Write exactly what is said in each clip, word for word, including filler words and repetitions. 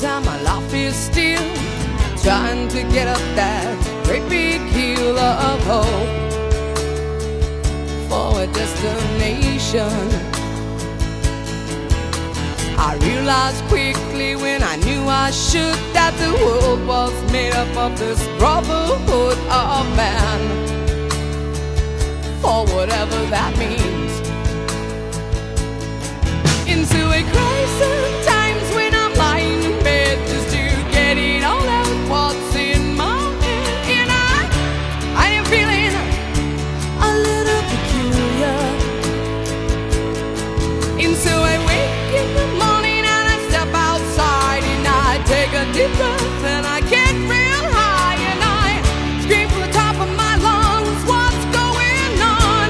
years and my life is still trying to get up that great big hill of hope for a destination. I realized quickly when I knew I should that the world was made up of this brotherhood of man, for whatever that means. Into a crisis times when I'm lying in bed just to get it all out what's in my head, and I, I am feeling a little peculiar. And so I wake in the morning and I step outside and I take a deep breath and I get real high and I scream from the top of my lungs, what's going on?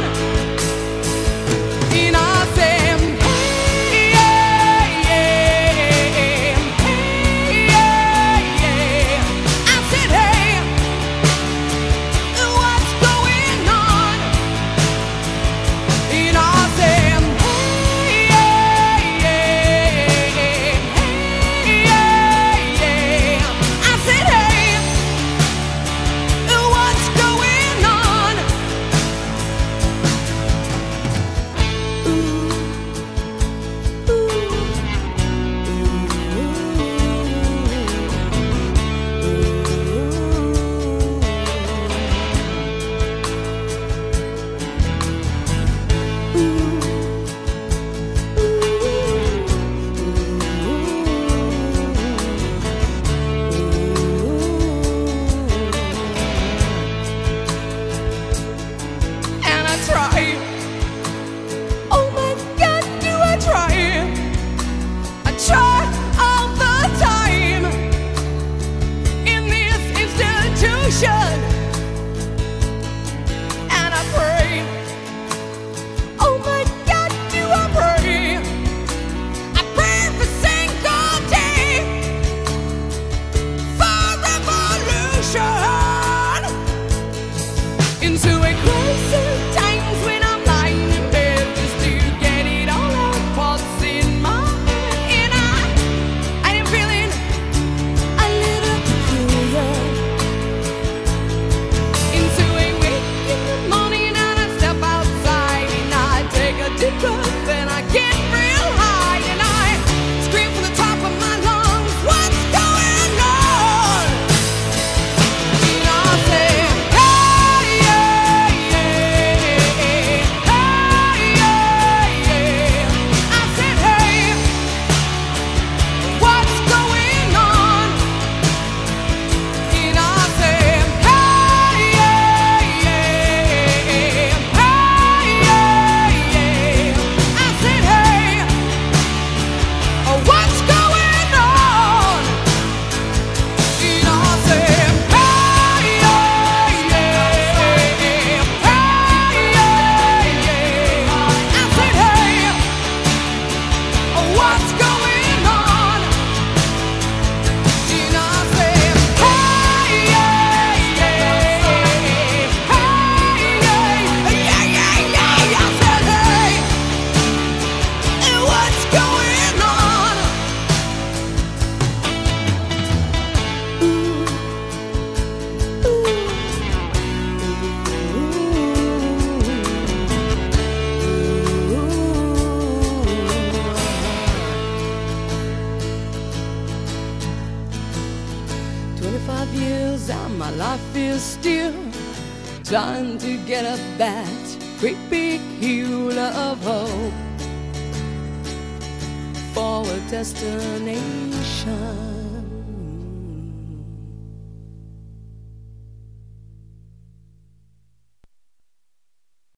And I say, hey, yeah, yeah, hey, yeah, yeah. I said, hey, what's going on? And I say, twenty-five years and my life is still trying to get up that great big hill of hope for a destination.